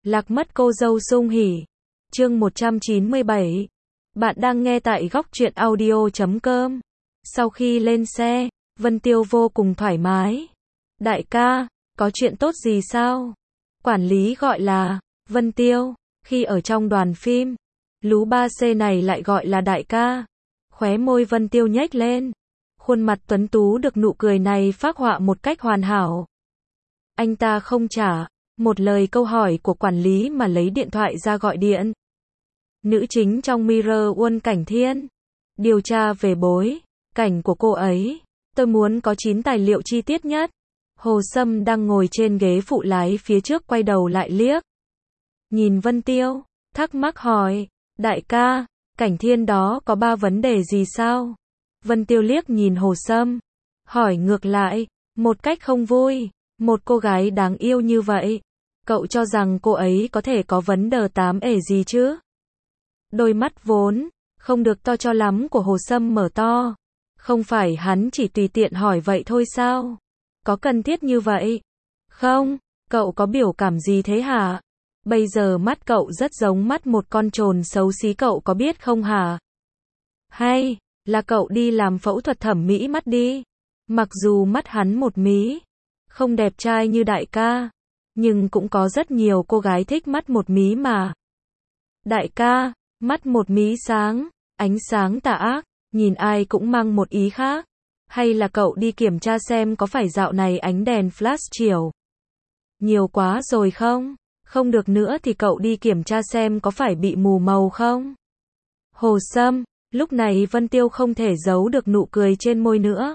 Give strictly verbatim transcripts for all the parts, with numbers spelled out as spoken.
Lạc mất cô dâu sung hỉ. Chương một trăm chín mươi bảy. Bạn đang nghe tại góc truyện audio chấm com. Sau khi lên xe, Vân Tiêu vô cùng thoải mái. Đại ca, có chuyện tốt gì sao? Quản lý gọi là Vân Tiêu. Khi ở trong đoàn phim, Lú ba xê này lại gọi là đại ca. Khóe môi Vân Tiêu nhếch lên. Khuôn mặt tuấn tú được nụ cười này phác họa một cách hoàn hảo. Anh ta không trả một lời câu hỏi của quản lý mà lấy điện thoại ra gọi điện. Nữ chính trong Mirror World Cảnh Thiên. Điều tra về bối cảnh của cô ấy. Tôi muốn có chín tài liệu chi tiết nhất. Hồ Sâm đang ngồi trên ghế phụ lái phía trước quay đầu lại liếc. Nhìn Vân Tiêu, thắc mắc hỏi, đại ca, Cảnh Thiên đó có ba vấn đề gì sao? Vân Tiêu liếc nhìn Hồ Sâm, hỏi ngược lại, một cách không vui, một cô gái đáng yêu như vậy, cậu cho rằng cô ấy có thể có vấn đề tám ể gì chứ? Đôi mắt vốn không được to cho lắm của Hồ Sâm mở to, không phải hắn chỉ tùy tiện hỏi vậy thôi sao? Có cần thiết như vậy? Không, cậu có biểu cảm gì thế hả? Bây giờ mắt cậu rất giống mắt một con trồn xấu xí, cậu có biết không hả? Hay là cậu đi làm phẫu thuật thẩm mỹ mắt đi? Mặc dù mắt hắn một mí, không đẹp trai như đại ca, nhưng cũng có rất nhiều cô gái thích mắt một mí mà. Đại ca, mắt một mí sáng, ánh sáng tà ác, nhìn ai cũng mang một ý khác. Hay là cậu đi kiểm tra xem có phải dạo này ánh đèn flash chiều nhiều quá rồi không? Không được nữa thì cậu đi kiểm tra xem có phải bị mù màu không? Hồ Sâm, lúc này Vân Tiêu không thể giấu được nụ cười trên môi nữa.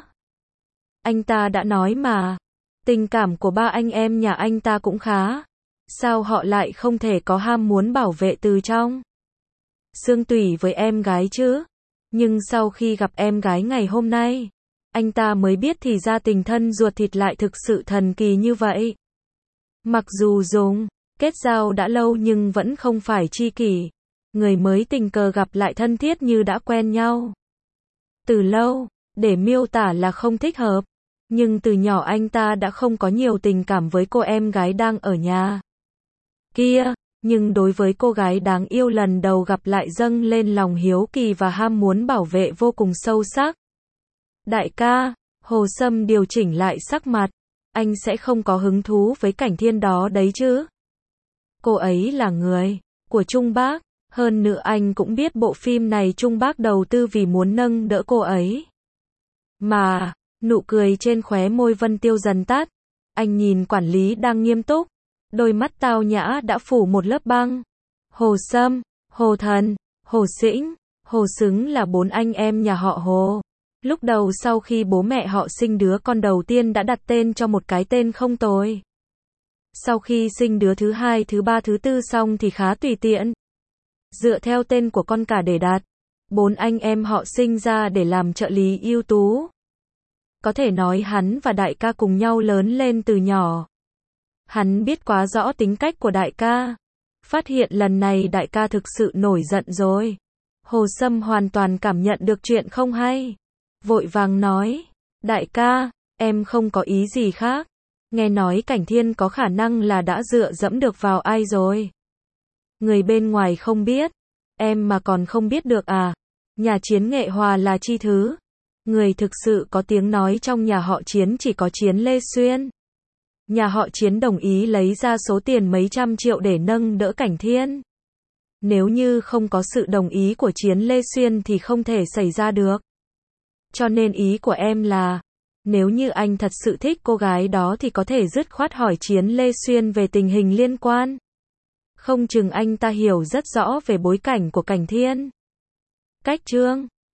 Anh ta đã nói mà, tình cảm của ba anh em nhà anh ta cũng khá. Sao họ lại không thể có ham muốn bảo vệ từ trong xương tủy với em gái chứ? Nhưng sau khi gặp em gái ngày hôm nay, anh ta mới biết thì ra tình thân ruột thịt lại thực sự thần kỳ như vậy. Mặc dù dùng kết giao đã lâu nhưng vẫn không phải tri kỷ. Người mới tình cờ gặp lại thân thiết như đã quen nhau từ lâu, để miêu tả là không thích hợp. Nhưng từ nhỏ anh ta đã không có nhiều tình cảm với cô em gái đang ở nhà kia. Nhưng đối với cô gái đáng yêu lần đầu gặp lại dâng lên lòng hiếu kỳ và ham muốn bảo vệ vô cùng sâu sắc. Đại ca, Hồ Sâm điều chỉnh lại sắc mặt. Anh sẽ không có hứng thú với Cảnh Thiên đó đấy chứ? Cô ấy là người của Trung Bác. Hơn nữa anh cũng biết bộ phim này Trung Bác đầu tư vì muốn nâng đỡ cô ấy. Mà, nụ cười trên khóe môi Vân Tiêu dần tắt. Anh nhìn quản lý đang nghiêm túc. Đôi mắt tao nhã đã phủ một lớp băng. Hồ Sâm, Hồ Thần, Hồ Sĩnh, Hồ Xứng là bốn anh em nhà họ Hồ. Lúc đầu sau khi bố mẹ họ sinh đứa con đầu tiên đã đặt tên cho một cái tên không tồi. Sau khi sinh đứa thứ hai, thứ ba, thứ tư xong thì khá tùy tiện. Dựa theo tên của con cả để đặt. Bốn anh em họ sinh ra để làm trợ lý ưu tú. Có thể nói hắn và đại ca cùng nhau lớn lên từ nhỏ. Hắn biết quá rõ tính cách của đại ca. Phát hiện lần này đại ca thực sự nổi giận rồi. Hồ Sâm hoàn toàn cảm nhận được chuyện không hay. Vội vàng nói, đại ca, em không có ý gì khác. Nghe nói Cảnh Thiên có khả năng là đã dựa dẫm được vào ai rồi. Người bên ngoài không biết, em mà còn không biết được à? Nhà Chiến Nghệ Hòa là chi thứ? Người thực sự có tiếng nói trong nhà họ Chiến chỉ có Chiến Lê Xuyên. Nhà họ Chiến đồng ý lấy ra số tiền mấy trăm triệu để nâng đỡ Cảnh Thiên. Nếu như không có sự đồng ý của Chiến Lê Xuyên thì không thể xảy ra được. Cho nên ý của em là, nếu như anh thật sự thích cô gái đó thì có thể dứt khoát hỏi Chiến Lê Xuyên về tình hình liên quan. Không chừng anh ta hiểu rất rõ về bối cảnh của Cảnh Thiên. Cách chương